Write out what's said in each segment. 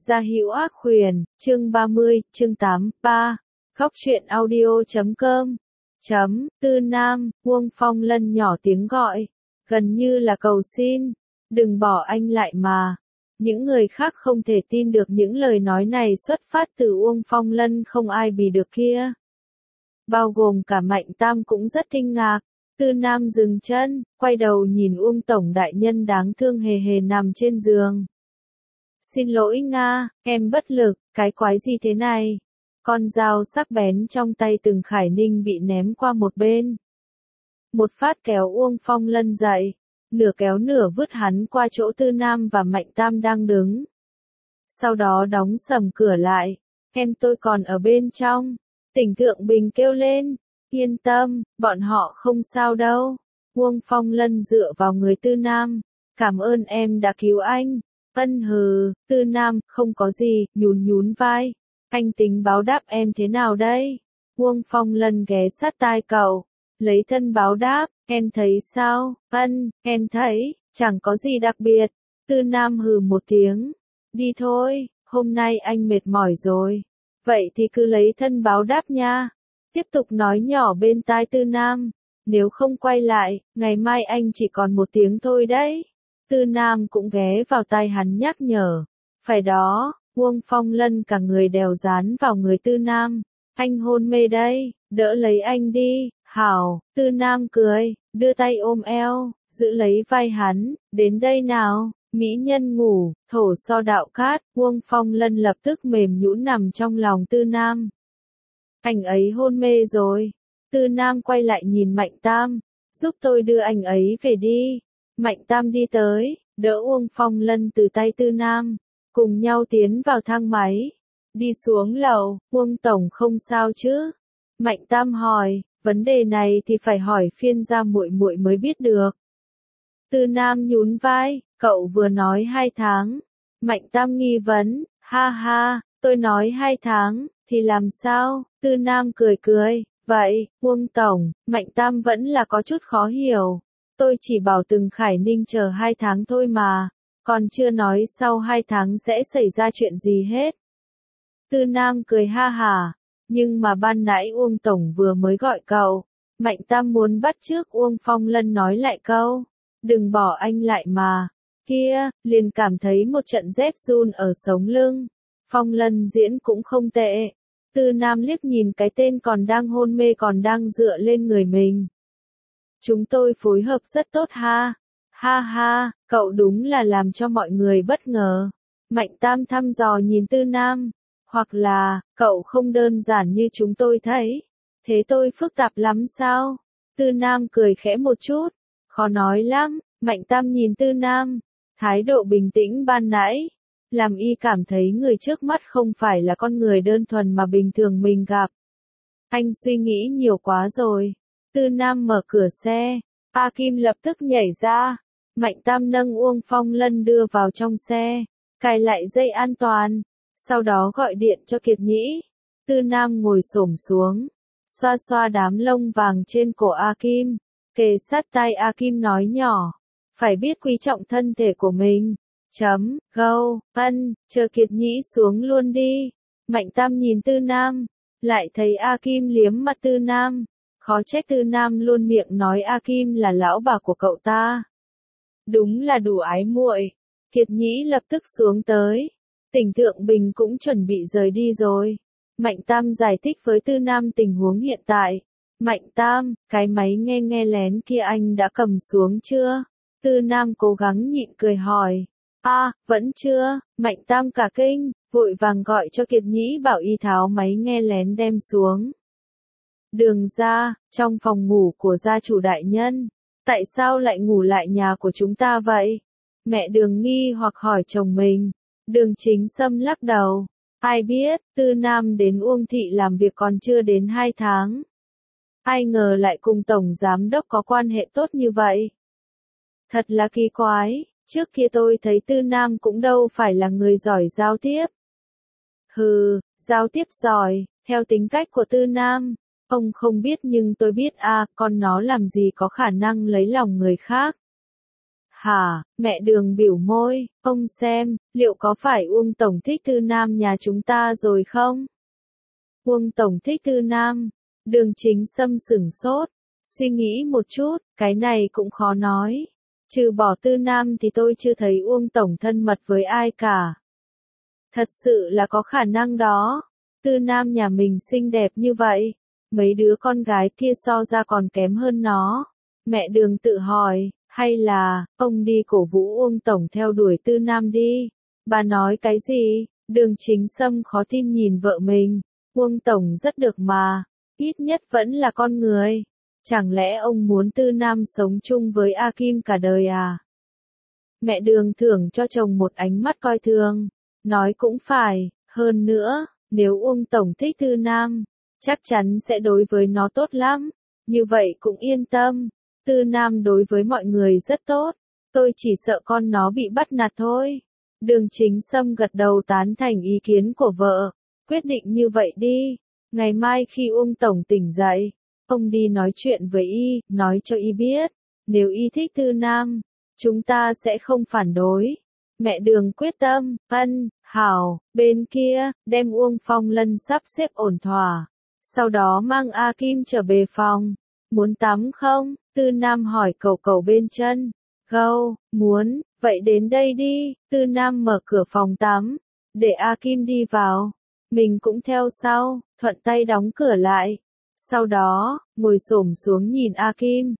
Gia Hữu Ác Huyền, chương 30, chương 8, 3. Góc truyện audio.com. Tư Nam, Uông Phong Lân nhỏ tiếng gọi, gần như là cầu xin, đừng bỏ anh lại mà. Những người khác không thể tin được những lời nói này xuất phát từ Uông Phong Lân không ai bì được kia. Bao gồm cả Mạnh Tam cũng rất kinh ngạc. Tư Nam dừng chân, quay đầu nhìn Uông Tổng đại nhân đáng thương hề hề nằm trên giường. Xin lỗi Nga, em bất lực, cái quái gì thế này? Con dao sắc bén trong tay Từng Khải Ninh bị ném qua một bên. Một phát kéo Uông Phong Lân dậy, nửa kéo nửa vứt hắn qua chỗ Tư Nam và Mạnh Tam đang đứng. Sau đó đóng sầm cửa lại, em tôi còn ở bên trong. Tỉnh Thượng Bình kêu lên, yên tâm, bọn họ không sao đâu. Uông Phong Lân dựa vào người Tư Nam, cảm ơn em đã cứu anh. Ân hừ, Tư Nam, không có gì, nhún vai. Anh tính báo đáp em thế nào đây? Uông Phong Lân ghé sát tai cậu, lấy thân báo đáp, em thấy sao? Em thấy, chẳng có gì đặc biệt. Tư Nam hừ một tiếng, đi thôi, hôm nay anh mệt mỏi rồi. Vậy thì cứ lấy thân báo đáp nha. Tiếp tục nói nhỏ bên tai Tư Nam, nếu không quay lại, ngày mai anh chỉ còn 1 tiếng thôi đấy. Tư Nam cũng ghé vào tai hắn nhắc nhở. Phải đó, Uông Phong Lân cả người đèo dán vào người Tư Nam. Anh hôn mê đây, đỡ lấy anh đi. Hảo, Tư Nam cười, đưa tay ôm eo, giữ lấy vai hắn, đến đây nào. Mỹ nhân ngủ, thổ so đạo cát, Uông Phong Lân lập tức mềm nhũn nằm trong lòng Tư Nam. Anh ấy hôn mê rồi. Tư Nam quay lại nhìn Mạnh Tam, giúp tôi đưa anh ấy về đi. Mạnh Tam đi tới, đỡ Uông Phong Lân từ tay Tư Nam, cùng nhau tiến vào thang máy. Đi xuống lầu, Uông Tổng không sao chứ? Mạnh Tam hỏi, vấn đề này thì phải hỏi phiên gia muội muội mới biết được. Tư Nam nhún vai, cậu vừa nói 2 tháng. Mạnh Tam nghi vấn, ha ha, tôi nói 2 tháng, thì làm sao? Tư Nam cười, vậy, Uông Tổng, Mạnh Tam vẫn là có chút khó hiểu. Tôi chỉ bảo Từng Khải Ninh chờ 2 tháng thôi mà, còn chưa nói sau 2 tháng sẽ xảy ra chuyện gì hết. Tư Nam cười ha hả, nhưng mà ban nãy Uông Tổng vừa mới gọi cậu. Mạnh Tam muốn bắt chước Uông Phong Lân nói lại câu, đừng bỏ anh lại mà. Kia, liền cảm thấy một trận rét run ở sống lưng. Phong Lân diễn cũng không tệ. Tư Nam liếc nhìn cái tên còn đang hôn mê còn đang dựa lên người mình. Chúng tôi phối hợp rất tốt ha. Ha ha, cậu đúng là làm cho mọi người bất ngờ. Mạnh Tam thăm dò nhìn Tư Nam. Hoặc là, cậu không đơn giản như chúng tôi thấy. Thế tôi phức tạp lắm sao? Tư Nam cười khẽ một chút. Khó nói lắm. Mạnh Tam nhìn Tư Nam, thái độ bình tĩnh ban nãy, làm y cảm thấy người trước mắt không phải là con người đơn thuần mà bình thường mình gặp. Anh suy nghĩ nhiều quá rồi. Tư Nam mở cửa xe, A Kim lập tức nhảy ra. Mạnh Tam nâng Uông Phong Lân đưa vào trong xe, cài lại dây an toàn, sau đó gọi điện cho Kiệt Nhĩ. Tư Nam ngồi xổm xuống, xoa xoa đám lông vàng trên cổ A Kim, kề sát tai A Kim nói nhỏ, phải biết quý trọng thân thể của mình. Chờ Kiệt Nhĩ xuống luôn đi. Mạnh Tam nhìn Tư Nam, lại thấy A Kim liếm mặt Tư Nam, khó trách Tư Nam luôn miệng nói A Kim là lão bà của cậu ta. Đúng là đủ ái muội. Kiệt Nhĩ lập tức xuống tới. Tỉnh Thượng Bình cũng chuẩn bị rời đi rồi. Mạnh Tam giải thích với Tư Nam tình huống hiện tại. Mạnh Tam, cái máy nghe lén kia anh đã cầm xuống chưa? Tư Nam cố gắng nhịn cười hỏi. Vẫn chưa. Mạnh Tam cả kinh, vội vàng gọi cho Kiệt Nhĩ bảo y tháo máy nghe lén đem xuống. Đường ra, trong phòng ngủ của gia chủ đại nhân. Tại sao lại ngủ lại nhà của chúng ta vậy? Mẹ Đường nghi hoặc hỏi chồng mình. Đường Chính Sâm lắc đầu. Ai biết, Tư Nam đến Uông Thị làm việc còn chưa đến 2 tháng. Ai ngờ lại cùng Tổng Giám Đốc có quan hệ tốt như vậy. Thật là kỳ quái, trước kia tôi thấy Tư Nam cũng đâu phải là người giỏi giao tiếp. Hừ, giao tiếp giỏi, theo tính cách của Tư Nam, ông không biết nhưng tôi biết con nó làm gì có khả năng lấy lòng người khác. Hả, mẹ Đường bĩu môi, ông xem, liệu có phải Uông Tổng thích Tư Nam nhà chúng ta rồi không? Uông Tổng thích Tư Nam, Đường Chính Sâm sửng sốt, suy nghĩ một chút, cái này cũng khó nói. Trừ bỏ Tư Nam thì tôi chưa thấy Uông Tổng thân mật với ai cả. Thật sự là có khả năng đó. Tư Nam nhà mình xinh đẹp như vậy, mấy đứa con gái kia so ra còn kém hơn nó. Mẹ Đường tự hỏi, hay là, ông đi cổ vũ Uông Tổng theo đuổi Tư Nam đi. Bà nói cái gì? Đường Chính Sâm khó tin nhìn vợ mình. Uông Tổng rất được mà, ít nhất vẫn là con người. Chẳng lẽ ông muốn Tư Nam sống chung với A Kim cả đời à? Mẹ Đường thưởng cho chồng một ánh mắt coi thường. Nói cũng phải, hơn nữa, nếu Uông Tổng thích Tư Nam, chắc chắn sẽ đối với nó tốt lắm. Như vậy cũng yên tâm. Tư Nam đối với mọi người rất tốt. Tôi chỉ sợ con nó bị bắt nạt thôi. Đường Chính Sâm gật đầu tán thành ý kiến của vợ. Quyết định như vậy đi. Ngày mai khi Uông Tổng tỉnh dậy, ông đi nói chuyện với y, nói cho y biết. Nếu y thích Tư Nam, chúng ta sẽ không phản đối. Mẹ Đường quyết tâm, hảo, bên kia, đem Uông Phong Lân sắp xếp ổn thỏa. Sau đó mang A Kim trở về phòng. Muốn tắm không? Tư Nam hỏi cậu cậu bên chân. Gâu, muốn, vậy đến đây đi. Tư Nam mở cửa phòng tắm, để A Kim đi vào. Mình cũng theo sau, thuận tay đóng cửa lại. Sau đó, ngồi xổm xuống nhìn A Kim.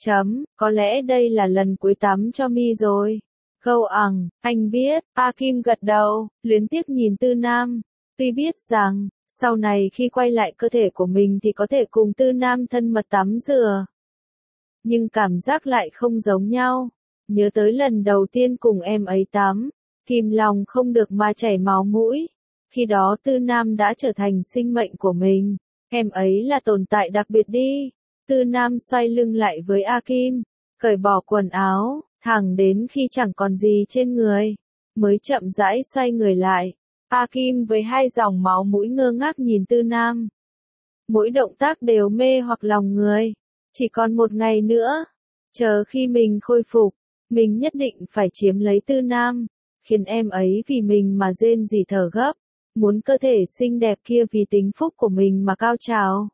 Có lẽ đây là lần cuối tắm cho mi rồi. Gâu anh biết. A Kim gật đầu, luyến tiếc nhìn Tư Nam. Tuy biết rằng, sau này khi quay lại cơ thể của mình thì có thể cùng Tư Nam thân mật tắm rửa. Nhưng cảm giác lại không giống nhau. Nhớ tới lần đầu tiên cùng em ấy tắm, kìm lòng không được mà chảy máu mũi. Khi đó Tư Nam đã trở thành sinh mệnh của mình. Em ấy là tồn tại đặc biệt đi. Tư Nam xoay lưng lại với A Kim, cởi bỏ quần áo, thẳng đến khi chẳng còn gì trên người, mới chậm rãi xoay người lại. A Kim với hai dòng máu mũi ngơ ngác nhìn Tư Nam. Mỗi động tác đều mê hoặc lòng người. Chỉ còn một ngày nữa. Chờ khi mình khôi phục, mình nhất định phải chiếm lấy Tư Nam. Khiến em ấy vì mình mà rên rỉ thở gấp. Muốn cơ thể xinh đẹp kia vì tính phúc của mình mà cao trào.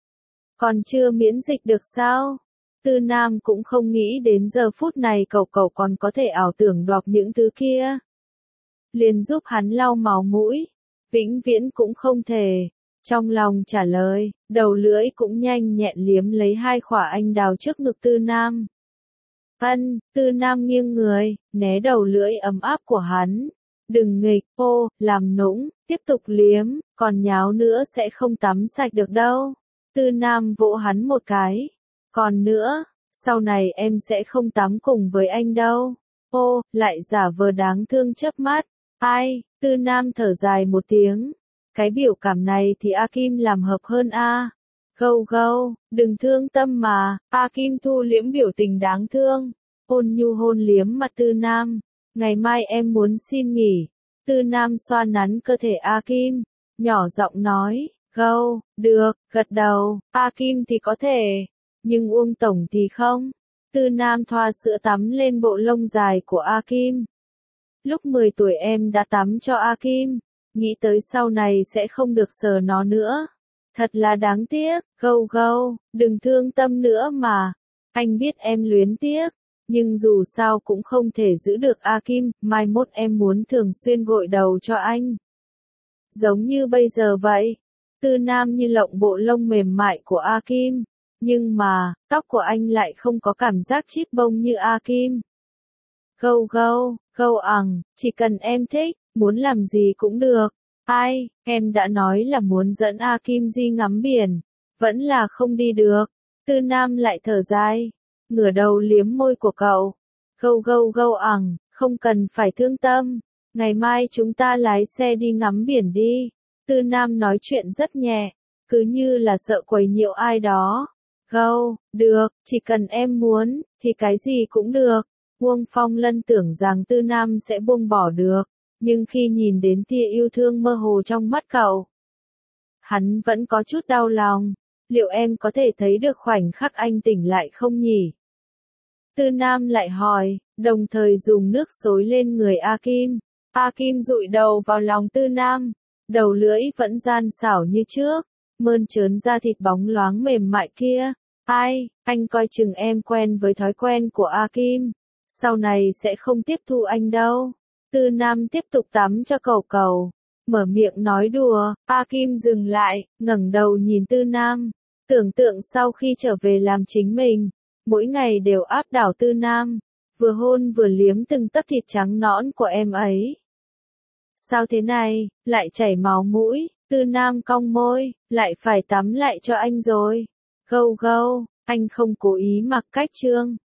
Còn chưa miễn dịch được sao? Tư Nam cũng không nghĩ đến giờ phút này cậu còn có thể ảo tưởng đoạt những thứ kia. Liền giúp hắn lau máu mũi. Vĩnh viễn cũng không thể. Trong lòng trả lời, đầu lưỡi cũng nhanh nhẹn liếm lấy hai khỏa anh đào trước ngực Tư Nam. Tư Nam nghiêng người, né đầu lưỡi ấm áp của hắn. Đừng nghịch, làm nũng, tiếp tục liếm, còn nháo nữa sẽ không tắm sạch được đâu. Tư Nam vỗ hắn một cái. Còn nữa, sau này em sẽ không tắm cùng với anh đâu. Lại giả vờ đáng thương chớp mắt. Ai, Tư Nam thở dài một tiếng. Cái biểu cảm này thì A Kim làm hợp hơn a. Gâu, đừng thương tâm mà. A Kim thu liễm biểu tình đáng thương. Ôn nhu hôn liếm mặt Tư Nam. Ngày mai em muốn xin nghỉ. Tư Nam xoa nắn cơ thể A Kim, nhỏ giọng nói. Gâu, được, gật đầu. A Kim thì có thể, nhưng Uông Tổng thì không. Tư Nam thoa sữa tắm lên bộ lông dài của A Kim. Lúc 10 tuổi em đã tắm cho A Kim. Nghĩ tới sau này sẽ không được sờ nó nữa. Thật là đáng tiếc. Gâu, đừng thương tâm nữa mà. Anh biết em luyến tiếc. Nhưng dù sao cũng không thể giữ được A Kim. Mai mốt em muốn thường xuyên gội đầu cho anh. Giống như bây giờ vậy. Tư Nam như lộng bộ lông mềm mại của A Kim. Nhưng mà, tóc của anh lại không có cảm giác chip bông như A Kim. Gâu, chỉ cần em thích, muốn làm gì cũng được. Ai, em đã nói là muốn dẫn A Kim đi ngắm biển. Vẫn là không đi được. Tư Nam lại thở dài. Ngửa đầu liếm môi của cậu. Gâu, không cần phải thương tâm. Ngày mai chúng ta lái xe đi ngắm biển đi. Tư Nam nói chuyện rất nhẹ. Cứ như là sợ quấy nhiễu ai đó. Gâu, được, chỉ cần em muốn, thì cái gì cũng được. Uông Phong Lân tưởng rằng Tư Nam sẽ buông bỏ được. Nhưng khi nhìn đến tia yêu thương mơ hồ trong mắt cậu, hắn vẫn có chút đau lòng. Liệu em có thể thấy được khoảnh khắc anh tỉnh lại không nhỉ? Tư Nam lại hỏi, đồng thời dùng nước xối lên người A Kim. A Kim dụi đầu vào lòng Tư Nam, đầu lưỡi vẫn gian xảo như trước, mơn trớn da thịt bóng loáng mềm mại kia. Ai, anh coi chừng em quen với thói quen của A Kim, sau này sẽ không tiếp thu anh đâu. Tư Nam tiếp tục tắm cho cẩu cẩu, mở miệng nói đùa. A Kim dừng lại, ngẩng đầu nhìn Tư Nam, tưởng tượng sau khi trở về làm chính mình, mỗi ngày đều áp đảo Tư Nam, vừa hôn vừa liếm từng tấc thịt trắng nõn của em ấy. Sao thế này, lại chảy máu mũi? Tư Nam cong môi, lại phải tắm lại cho anh rồi. Gâu gâu, anh không cố ý mặc cách trương.